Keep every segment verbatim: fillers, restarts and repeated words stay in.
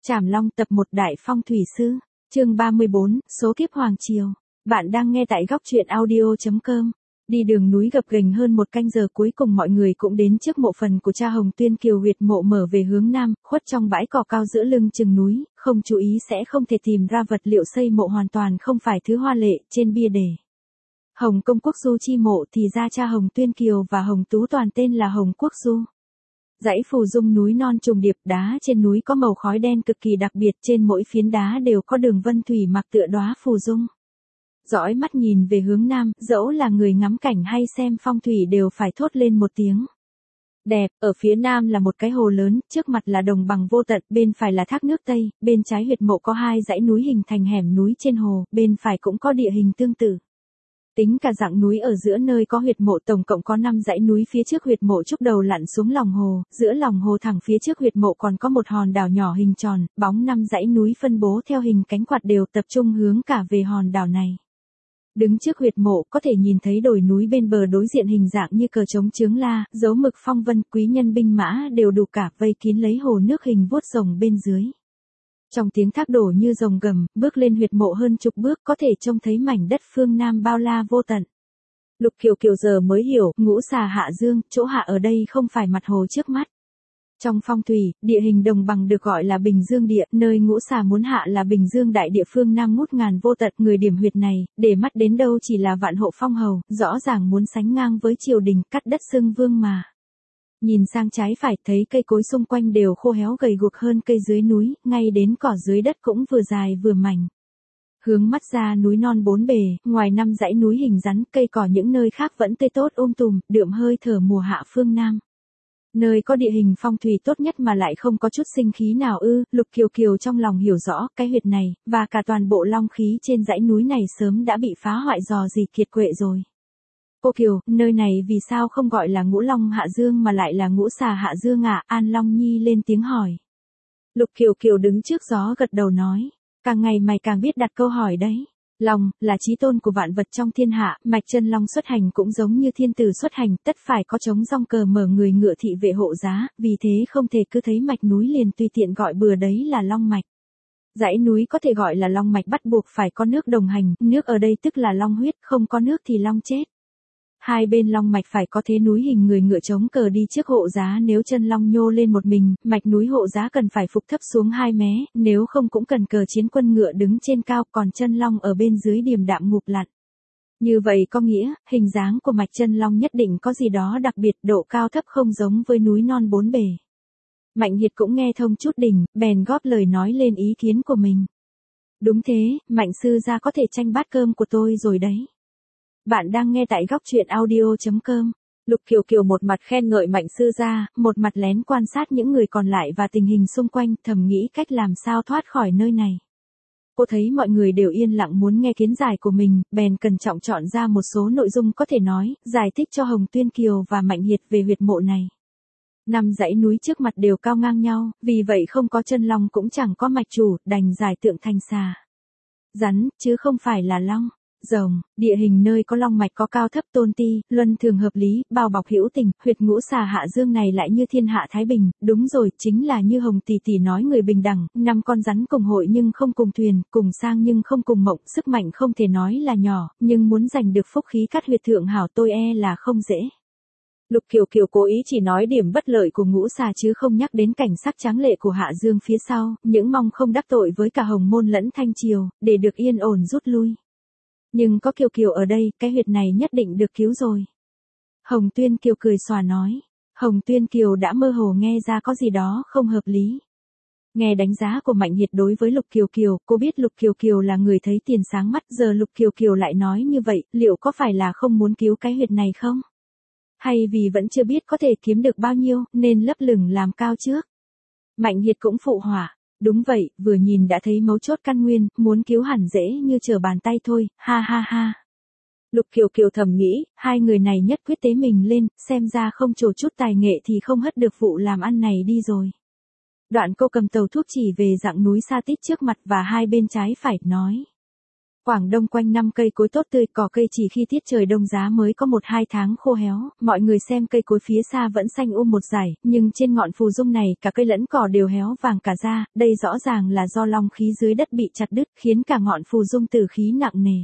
Trảm Long tập một Đại Phong Thủy Sư, chương ba mươi bốn, Số kiếp Hoàng Triều. Bạn đang nghe tại góc truyện audio chấm com. Đi đường núi gập ghềnh hơn một canh giờ cuối cùng mọi người cũng đến trước mộ phần của cha Hồng Tuyên Kiều. Huyệt mộ mở về hướng nam, khuất trong bãi cỏ cao giữa lưng chừng núi, không chú ý sẽ không thể tìm ra vật liệu xây mộ, hoàn toàn không phải thứ hoa lệ. Trên bia đề Hồng Công Quốc Du chi mộ thì ra cha Hồng Tuyên Kiều và Hồng Tú toàn tên là Hồng Quốc Du. Dãy phù dung núi non trùng điệp, đá trên núi có màu khói đen cực kỳ đặc biệt, trên mỗi phiến đá đều có đường vân thủy mặc tựa đóa phù dung. Dõi mắt nhìn về hướng nam, dẫu là người ngắm cảnh hay xem phong thủy đều phải thốt lên một tiếng đẹp. Ở phía nam là một cái hồ lớn, trước mặt là đồng bằng vô tận, bên phải là thác nước Tây, bên trái huyệt mộ có hai dãy núi hình thành hẻm núi trên hồ, bên phải cũng có địa hình tương tự. Tính cả dặng núi ở giữa nơi có huyệt mộ tổng cộng có năm dãy núi. Phía trước huyệt mộ trúc đầu lặn xuống lòng hồ, giữa lòng hồ thẳng phía trước huyệt mộ còn có một hòn đảo nhỏ hình tròn, bóng năm dãy núi phân bố theo hình cánh quạt đều tập trung hướng cả về hòn đảo này. Đứng trước huyệt mộ có thể nhìn thấy đồi núi bên bờ đối diện hình dạng như cờ trống chướng la, dấu mực phong vân, quý nhân binh mã đều đủ cả vây kín lấy hồ nước hình vuốt rồng bên dưới. Trong tiếng thác đổ như rồng gầm, bước lên huyệt mộ hơn chục bước có thể trông thấy mảnh đất phương Nam bao la vô tận. Lục Kiều Kiều giờ mới hiểu, ngũ xà hạ dương, chỗ hạ ở đây không phải mặt hồ trước mắt. Trong phong thủy, địa hình đồng bằng được gọi là Bình Dương địa, nơi ngũ xà muốn hạ là Bình Dương đại địa phương Nam ngút ngàn vô tận. Người điểm huyệt này, để mắt đến đâu chỉ là vạn hộ phong hầu, rõ ràng muốn sánh ngang với triều đình, cắt đất xưng vương mà. Nhìn sang trái phải thấy cây cối xung quanh đều khô héo gầy guộc hơn cây dưới núi, ngay đến cỏ dưới đất cũng vừa dài vừa mảnh. Hướng mắt ra núi non bốn bề, ngoài năm dãy núi hình rắn, cây cỏ những nơi khác vẫn tươi tốt um tùm, đượm hơi thở mùa hạ phương Nam. Nơi có địa hình phong thủy tốt nhất mà lại không có chút sinh khí nào ư? Lục Kiều Kiều trong lòng hiểu rõ, cái huyệt này, và cả toàn bộ long khí trên dãy núi này sớm đã bị phá hoại dò dỉ kiệt quệ rồi. Cô Kiều, nơi này vì sao không gọi là Ngũ Long Hạ Dương mà lại là Ngũ Xà Hạ Dương ạ? À? An Long Nhi lên tiếng hỏi. Lục Kiều Kiều đứng trước gió gật đầu nói, càng ngày mày càng biết đặt câu hỏi đấy. Long, là chí tôn của vạn vật trong thiên hạ, mạch chân long xuất hành cũng giống như thiên tử xuất hành, tất phải có trống rong cờ mở người ngựa thị vệ hộ giá, vì thế không thể cứ thấy mạch núi liền tùy tiện gọi bừa đấy là long mạch. Dãy núi có thể gọi là long mạch bắt buộc phải có nước đồng hành, nước ở đây tức là long huyết, không có nước thì long chết. Hai bên long mạch phải có thế núi hình người ngựa chống cờ đi trước hộ giá, nếu chân long nhô lên một mình, mạch núi hộ giá cần phải phục thấp xuống hai mé, nếu không cũng cần cờ chiến quân ngựa đứng trên cao, còn chân long ở bên dưới điềm đạm ngụp lặn. Như vậy có nghĩa, hình dáng của mạch chân long nhất định có gì đó đặc biệt, độ cao thấp không giống với núi non bốn bề. Mạnh Hiệt cũng nghe thông chút đỉnh, bèn góp lời nói lên ý kiến của mình. Đúng thế, Mạnh sư gia có thể tranh bát cơm của tôi rồi đấy. Bạn đang nghe tại góc truyện audio chấm com. Lục Kiều Kiều một mặt khen ngợi Mạnh sư gia, một mặt lén quan sát những người còn lại và tình hình xung quanh, thầm nghĩ cách làm sao thoát khỏi nơi này. Cô thấy mọi người đều yên lặng muốn nghe kiến giải của mình, bèn cẩn trọng chọn ra một số nội dung có thể nói, giải thích cho Hồng Tuyên Kiều và Mạnh Hiệt về huyệt mộ này. Năm dãy núi trước mặt đều cao ngang nhau, vì vậy không có chân long cũng chẳng có mạch chủ, đành giải tượng thành xà, rắn, chứ không phải là long. Rồng, địa hình nơi có long mạch có cao thấp tôn ti, luân thường hợp lý, bao bọc hữu tình, huyệt Ngũ Xà Hạ Dương này lại như thiên hạ thái bình, đúng rồi, chính là như Hồng tỷ tỷ nói người bình đẳng, năm con rắn cùng hội nhưng không cùng thuyền, cùng sang nhưng không cùng mộng, sức mạnh không thể nói là nhỏ, nhưng muốn giành được phúc khí cắt huyệt thượng hảo tôi e là không dễ. Lục Kiều Kiều cố ý chỉ nói điểm bất lợi của Ngũ Xà chứ không nhắc đến cảnh sắc tráng lệ của Hạ Dương phía sau, những mong không đắc tội với cả Hồng Môn lẫn Thanh Triều, để được yên ổn rút lui. Nhưng có Kiều Kiều ở đây, cái huyệt này nhất định được cứu rồi. Hồng Tuyên Kiều cười xòa nói. Hồng Tuyên Kiều đã mơ hồ nghe ra có gì đó không hợp lý. Nghe đánh giá của Mạnh Hiệt đối với Lục Kiều Kiều, cô biết Lục Kiều Kiều là người thấy tiền sáng mắt, giờ Lục Kiều Kiều lại nói như vậy, liệu có phải là không muốn cứu cái huyệt này không? Hay vì vẫn chưa biết có thể kiếm được bao nhiêu, nên lấp lửng làm cao trước? Mạnh Hiệt cũng phụ họa. Đúng vậy, vừa nhìn đã thấy mấu chốt căn nguyên, muốn cứu hẳn dễ như trở bàn tay thôi, ha ha ha. Lục Kiều Kiều thầm nghĩ, hai người này nhất quyết tế mình lên, xem ra không trổ chút tài nghệ thì không hất được vụ làm ăn này đi rồi. Đoạn cô cầm tàu thuốc chỉ về dạng núi xa tít trước mặt và hai bên trái phải, nói. Quảng Đông quanh năm cây cối tốt tươi, cỏ cây chỉ khi tiết trời đông giá mới có một hai tháng khô héo, mọi người xem cây cối phía xa vẫn xanh um một dải, nhưng trên ngọn phù dung này cả cây lẫn cỏ đều héo vàng cả ra, đây rõ ràng là do long khí dưới đất bị chặt đứt, khiến cả ngọn phù dung tử khí nặng nề.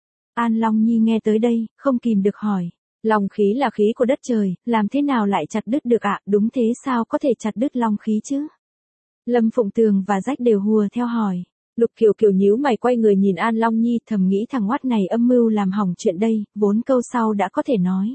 An Long Nhi nghe tới đây, không kìm được hỏi, long khí là khí của đất trời, làm thế nào lại chặt đứt được ạ? Đúng thế, sao có thể chặt đứt long khí chứ? Lâm Phụng Tường và Rách đều hùa theo hỏi. Lục Kiều Kiều nhíu mày quay người nhìn An Long Nhi, thầm nghĩ thằng oát này âm mưu làm hỏng chuyện đây, vốn câu sau đã có thể nói.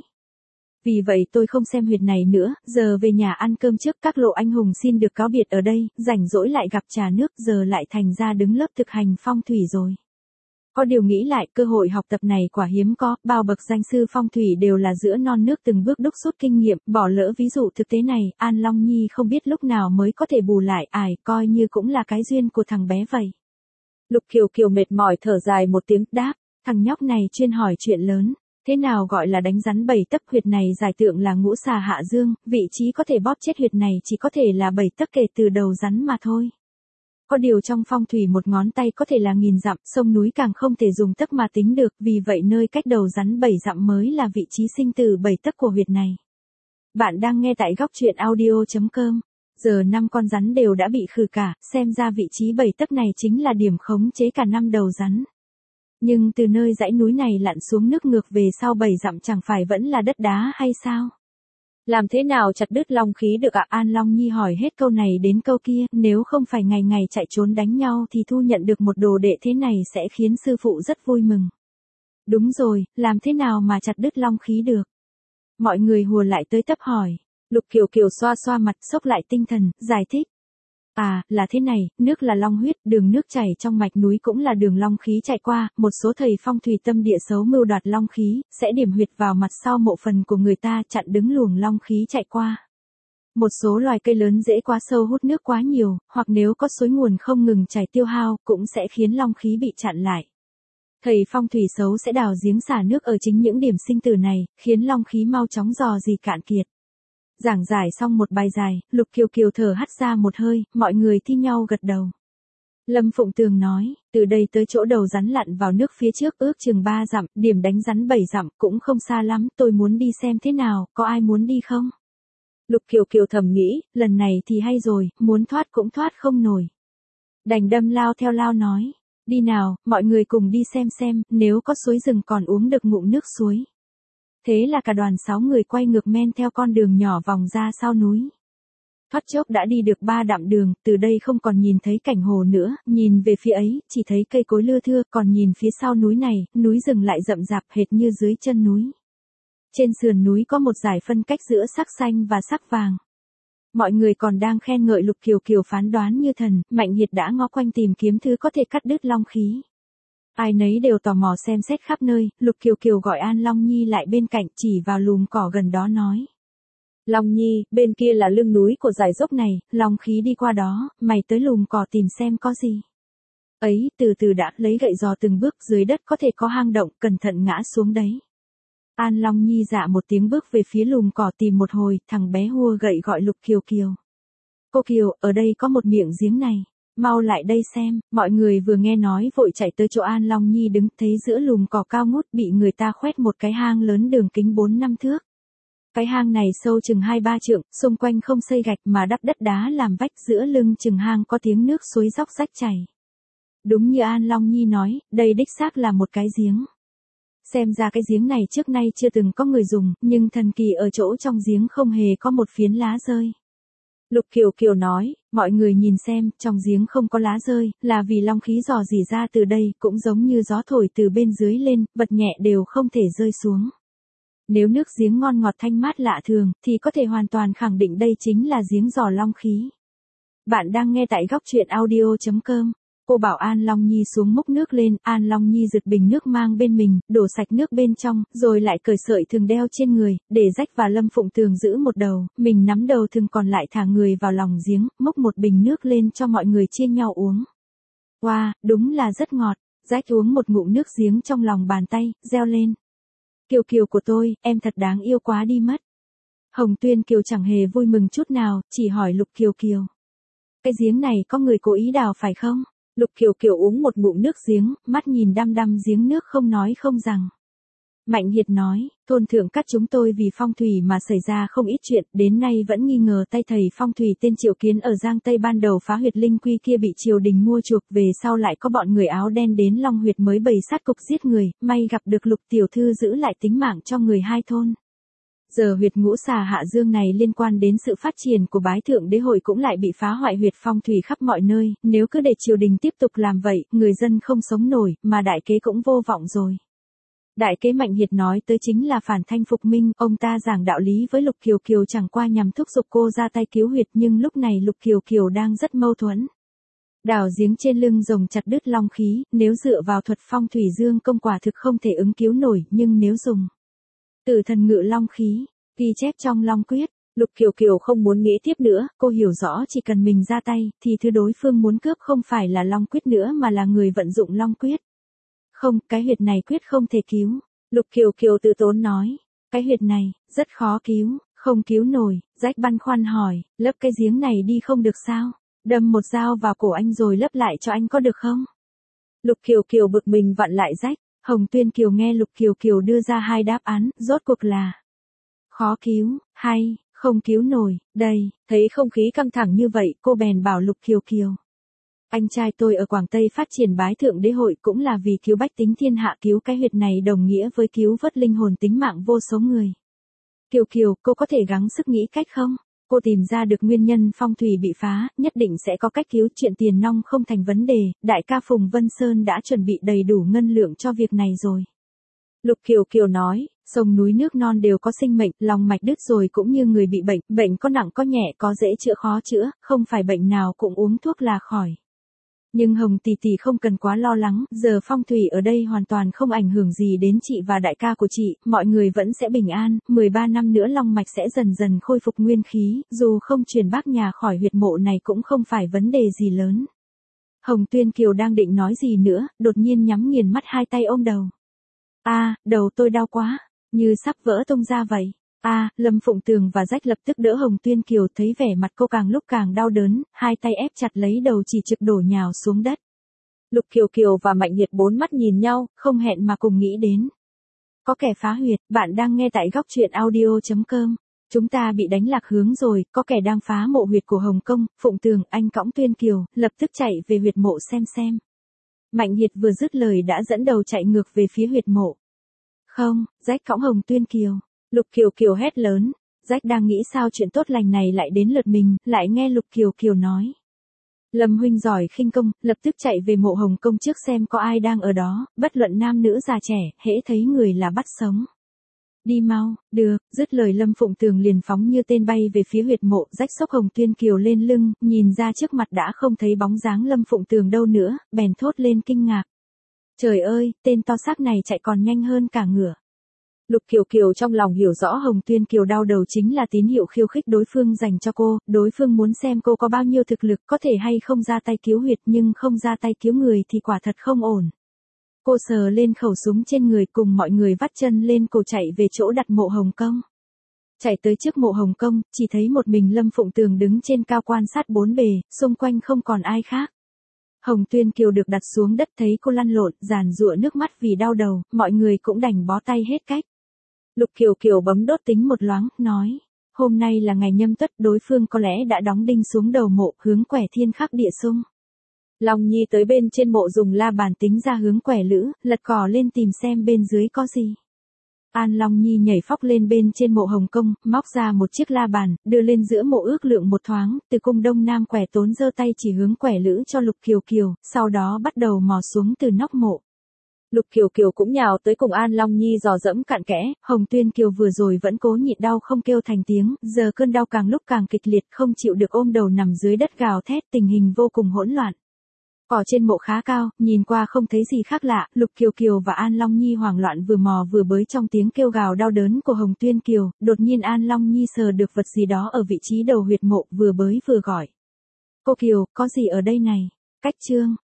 Vì vậy tôi không xem huyệt này nữa, giờ về nhà ăn cơm trước, các lộ anh hùng xin được cáo biệt ở đây, rảnh rỗi lại gặp trà nước, giờ lại thành ra đứng lớp thực hành phong thủy rồi. Có điều nghĩ lại, cơ hội học tập này quả hiếm có, bao bậc danh sư phong thủy đều là giữa non nước từng bước đúc rút kinh nghiệm, bỏ lỡ ví dụ thực tế này, An Long Nhi không biết lúc nào mới có thể bù lại, ải, coi như cũng là cái duyên của thằng bé vậy. Lục Kiều Kiều mệt mỏi thở dài một tiếng, đáp, thằng nhóc này chuyên hỏi chuyện lớn, thế nào gọi là đánh rắn bảy tấc, huyệt này giải tượng là ngũ xà hạ dương, vị trí có thể bóp chết huyệt này chỉ có thể là bảy tấc kể từ đầu rắn mà thôi. Có điều trong phong thủy một ngón tay có thể là nghìn dặm, sông núi càng không thể dùng tấc mà tính được, vì vậy nơi cách đầu rắn bảy dặm mới là vị trí sinh tử bảy tấc của huyệt này. Bạn đang nghe tại góc truyện audio chấm com. Giờ năm con rắn đều đã bị khử cả, xem ra vị trí bảy tấc này chính là điểm khống chế cả năm đầu rắn. Nhưng từ nơi dãy núi này lặn xuống nước ngược về sau bảy dặm chẳng phải vẫn là đất đá hay sao? Làm thế nào chặt đứt long khí được ạ? An Long Nhi hỏi hết câu này đến câu kia, nếu không phải ngày ngày chạy trốn đánh nhau thì thu nhận được một đồ đệ thế này sẽ khiến sư phụ rất vui mừng. Đúng rồi, làm thế nào mà chặt đứt long khí được? Mọi người hùa lại tới tấp hỏi. Lục Kiều Kiều xoa xoa mặt, xốc lại tinh thần, giải thích. À, là thế này, nước là long huyết, đường nước chảy trong mạch núi cũng là đường long khí chạy qua, một số thầy phong thủy tâm địa xấu mưu đoạt long khí, sẽ điểm huyệt vào mặt sau mộ phần của người ta, chặn đứng luồng long khí chạy qua. Một số loài cây lớn dễ quá sâu hút nước quá nhiều, hoặc nếu có suối nguồn không ngừng chảy tiêu hao, cũng sẽ khiến long khí bị chặn lại. Thầy phong thủy xấu sẽ đào giếng xả nước ở chính những điểm sinh tử này, khiến long khí mau chóng dò dỉ cạn kiệt. Giảng giải xong một bài dài, Lục Kiều Kiều thở hắt ra một hơi, mọi người thi nhau gật đầu. Lâm Phụng Tường nói, từ đây tới chỗ đầu rắn lặn vào nước phía trước ước chừng ba dặm, điểm đánh rắn bảy dặm, cũng không xa lắm, tôi muốn đi xem thế nào, có ai muốn đi không? Lục Kiều Kiều thầm nghĩ, lần này thì hay rồi, muốn thoát cũng thoát không nổi. Đành đâm lao theo lao nói, đi nào, mọi người cùng đi xem xem, nếu có suối rừng còn uống được ngụm nước suối. Thế là cả đoàn sáu người quay ngược men theo con đường nhỏ vòng ra sau núi. Thoát chốc đã đi được ba dặm đường, từ đây không còn nhìn thấy cảnh hồ nữa, nhìn về phía ấy, chỉ thấy cây cối lưa thưa, còn nhìn phía sau núi này, núi rừng lại rậm rạp hệt như dưới chân núi. Trên sườn núi có một dải phân cách giữa sắc xanh và sắc vàng. Mọi người còn đang khen ngợi Lục Kiều Kiều phán đoán như thần, Mạnh Hiệt đã ngó quanh tìm kiếm thứ có thể cắt đứt long khí. Ai nấy đều tò mò xem xét khắp nơi, Lục Kiều Kiều gọi An Long Nhi lại bên cạnh, chỉ vào lùm cỏ gần đó nói. Long Nhi, bên kia là lưng núi của dải dốc này, long khí đi qua đó, mày tới lùm cỏ tìm xem có gì. Ấy, từ từ đã, lấy gậy dò từng bước, dưới đất có thể có hang động, cẩn thận ngã xuống đấy. An Long Nhi dạ một tiếng bước về phía lùm cỏ tìm một hồi, thằng bé hua gậy gọi Lục Kiều Kiều. Cô Kiều, ở đây có một miệng giếng này. Mau lại đây xem, mọi người vừa nghe nói vội chạy tới chỗ An Long Nhi đứng, thấy giữa lùm cỏ cao ngút bị người ta khoét một cái hang lớn đường kính bốn năm thước. Cái hang này sâu chừng hai ba trượng, xung quanh không xây gạch mà đắp đất đá làm vách, giữa lưng chừng hang có tiếng nước suối róc rách chảy. Đúng như An Long Nhi nói, đây đích xác là một cái giếng. Xem ra cái giếng này trước nay chưa từng có người dùng, nhưng thần kỳ ở chỗ trong giếng không hề có một phiến lá rơi. Lục Kiều Kiều nói, mọi người nhìn xem, trong giếng không có lá rơi, là vì long khí dò dỉ ra từ đây, cũng giống như gió thổi từ bên dưới lên, vật nhẹ đều không thể rơi xuống. Nếu nước giếng ngon ngọt thanh mát lạ thường, thì có thể hoàn toàn khẳng định đây chính là giếng dò long khí. Bạn đang nghe tại góc truyện audio chấm com. Cô bảo An Long Nhi xuống múc nước lên, An Long Nhi giật bình nước mang bên mình, đổ sạch nước bên trong, rồi lại cởi sợi thừng đeo trên người, để Rách và Lâm Phụng Tường giữ một đầu, mình nắm đầu thừng còn lại thả người vào lòng giếng, múc một bình nước lên cho mọi người chia nhau uống. Wow, đúng là rất ngọt, Rách uống một ngụm nước giếng trong lòng bàn tay, reo lên. Kiều Kiều của tôi, em thật đáng yêu quá đi mất. Hồng Tuyên Kiều chẳng hề vui mừng chút nào, chỉ hỏi Lục Kiều Kiều. Cái giếng này có người cố ý đào phải không? Lục Kiều Kiều uống một ngụm nước giếng, mắt nhìn đăm đăm giếng nước không nói không rằng. Mạnh Hiệt nói, thôn thượng các chúng tôi vì phong thủy mà xảy ra không ít chuyện, đến nay vẫn nghi ngờ tay thầy phong thủy tên Triệu Kiến ở Giang Tây ban đầu phá huyệt linh quy kia bị triều đình mua chuộc, về sau lại có bọn người áo đen đến Long huyệt mới bày sát cục giết người, may gặp được Lục tiểu thư giữ lại tính mạng cho người hai thôn. Giờ huyệt Ngũ Xà Hạ Dương này liên quan đến sự phát triển của bái thượng đế hội cũng lại bị phá hoại huyệt phong thủy khắp mọi nơi, nếu cứ để triều đình tiếp tục làm vậy, người dân không sống nổi, mà đại kế cũng vô vọng rồi. Đại kế Mạnh Hiệt nói tới chính là phản thanh phục minh, ông ta giảng đạo lý với Lục Kiều Kiều chẳng qua nhằm thúc giục cô ra tay cứu huyệt, nhưng lúc này Lục Kiều Kiều đang rất mâu thuẫn. Đào giếng trên lưng rồng chặt đứt long khí, nếu dựa vào thuật phong thủy dương công quả thực không thể ứng cứu nổi, nhưng nếu dùng Tử thần ngự long khí, ghi chép trong Long Quyết, Lục Kiều Kiều không muốn nghĩ tiếp nữa, cô hiểu rõ chỉ cần mình ra tay, thì thứ đối phương muốn cướp không phải là Long Quyết nữa mà là người vận dụng Long Quyết. Không, cái huyệt này quyết không thể cứu. Lục Kiều Kiều tự tốn nói, cái huyệt này, rất khó cứu, không cứu nổi. Rách băn khoăn hỏi, lấp cái giếng này đi không được sao? Đâm một dao vào cổ anh rồi lấp lại cho anh có được không? Lục Kiều Kiều bực mình vặn lại rách. Hồng Tuyên Kiều nghe Lục Kiều Kiều đưa ra hai đáp án, rốt cuộc là khó cứu, hay, không cứu nổi. Đây, thấy không khí căng thẳng như vậy, cô bèn bảo Lục Kiều Kiều. Anh trai tôi ở Quảng Tây phát triển bái thượng đế hội cũng là vì cứu bách tính thiên hạ, cứu cái huyệt này đồng nghĩa với cứu vớt linh hồn tính mạng vô số người. Kiều Kiều, cô có thể gắng sức nghĩ cách không? Cô tìm ra được nguyên nhân phong thủy bị phá, nhất định sẽ có cách cứu, chuyện tiền nong không thành vấn đề, đại ca Phùng Vân Sơn đã chuẩn bị đầy đủ ngân lượng cho việc này rồi. Lục Kiều Kiều nói, sông núi nước non đều có sinh mệnh, lòng mạch đứt rồi cũng như người bị bệnh, bệnh có nặng có nhẹ, có dễ chữa khó chữa, không phải bệnh nào cũng uống thuốc là khỏi. Nhưng Hồng tỷ tỷ không cần quá lo lắng, giờ phong thủy ở đây hoàn toàn không ảnh hưởng gì đến chị và đại ca của chị, mọi người vẫn sẽ bình an, mười ba năm nữa long mạch sẽ dần dần khôi phục nguyên khí, dù không truyền bác nhà khỏi huyệt mộ này cũng không phải vấn đề gì lớn. Hồng Tuyên Kiều đang định nói gì nữa, đột nhiên nhắm nghiền mắt hai tay ôm đầu. A, à, đầu tôi đau quá, như sắp vỡ tung ra vậy. A, à, Lâm Phụng Tường và Rách lập tức đỡ Hồng Tuyên Kiều, thấy vẻ mặt cô càng lúc càng đau đớn, hai tay ép chặt lấy đầu chỉ trực đổ nhào xuống đất. Lục Kiều Kiều và Mạnh Hiệt bốn mắt nhìn nhau, không hẹn mà cùng nghĩ đến. Có kẻ phá huyệt, bạn đang nghe tại góc truyện audio chấm com. Chúng ta bị đánh lạc hướng rồi, có kẻ đang phá mộ huyệt của Hồng Công, Phụng Tường, anh cõng Tuyên Kiều, lập tức chạy về huyệt mộ xem xem. Mạnh Hiệt vừa dứt lời đã dẫn đầu chạy ngược về phía huyệt mộ. Không, Rách cõng Hồng Tuyên Kiều. Lục Kiều Kiều hét lớn, Rách đang nghĩ sao chuyện tốt lành này lại đến lượt mình, lại nghe Lục Kiều Kiều nói. Lâm huynh giỏi khinh công, lập tức chạy về mộ Hồng Công trước xem có ai đang ở đó, bất luận nam nữ già trẻ, hễ thấy người là bắt sống. Đi mau, được, dứt lời Lâm Phụng Tường liền phóng như tên bay về phía huyệt mộ, Rách xốc Hồng Tuyên Kiều lên lưng, nhìn ra trước mặt đã không thấy bóng dáng Lâm Phụng Tường đâu nữa, bèn thốt lên kinh ngạc. Trời ơi, tên to xác này chạy còn nhanh hơn cả ngựa. Lục Kiều Kiều trong lòng hiểu rõ Hồng Tuyên Kiều đau đầu chính là tín hiệu khiêu khích đối phương dành cho cô, đối phương muốn xem cô có bao nhiêu thực lực, có thể hay không ra tay cứu huyệt nhưng không ra tay cứu người thì quả thật không ổn. Cô sờ lên khẩu súng trên người cùng mọi người vắt chân lên cổ chạy về chỗ đặt mộ Hồng Công. Chạy tới trước mộ Hồng Công, chỉ thấy một mình Lâm Phụng Tường đứng trên cao quan sát bốn bề, xung quanh không còn ai khác. Hồng Tuyên Kiều được đặt xuống đất thấy cô lăn lộn, giàn giụa nước mắt vì đau đầu, mọi người cũng đành bó tay hết cách. Lục Kiều Kiều bấm đốt tính một loáng, nói, hôm nay là ngày nhâm tuất, đối phương có lẽ đã đóng đinh xuống đầu mộ, hướng quẻ thiên khắc địa xung. Long Nhi tới bên trên mộ dùng la bàn tính ra hướng quẻ lữ, lật cỏ lên tìm xem bên dưới có gì. An Long Nhi nhảy phóc lên bên trên mộ Hồng Công, móc ra một chiếc la bàn, đưa lên giữa mộ ước lượng một thoáng, từ cung đông nam quẻ tốn giơ tay chỉ hướng quẻ lữ cho Lục Kiều Kiều, sau đó bắt đầu mò xuống từ nóc mộ. Lục Kiều Kiều cũng nhào tới cùng An Long Nhi dò dẫm cặn kẽ, Hồng Tuyên Kiều vừa rồi vẫn cố nhịn đau không kêu thành tiếng, giờ cơn đau càng lúc càng kịch liệt, không chịu được ôm đầu nằm dưới đất gào thét, tình hình vô cùng hỗn loạn. Cỏ trên mộ khá cao, nhìn qua không thấy gì khác lạ, Lục Kiều Kiều và An Long Nhi hoảng loạn vừa mò vừa bới trong tiếng kêu gào đau đớn của Hồng Tuyên Kiều, đột nhiên An Long Nhi sờ được vật gì đó ở vị trí đầu huyệt mộ, vừa bới vừa gọi. Cô Kiều, có gì ở đây này? Cách chương.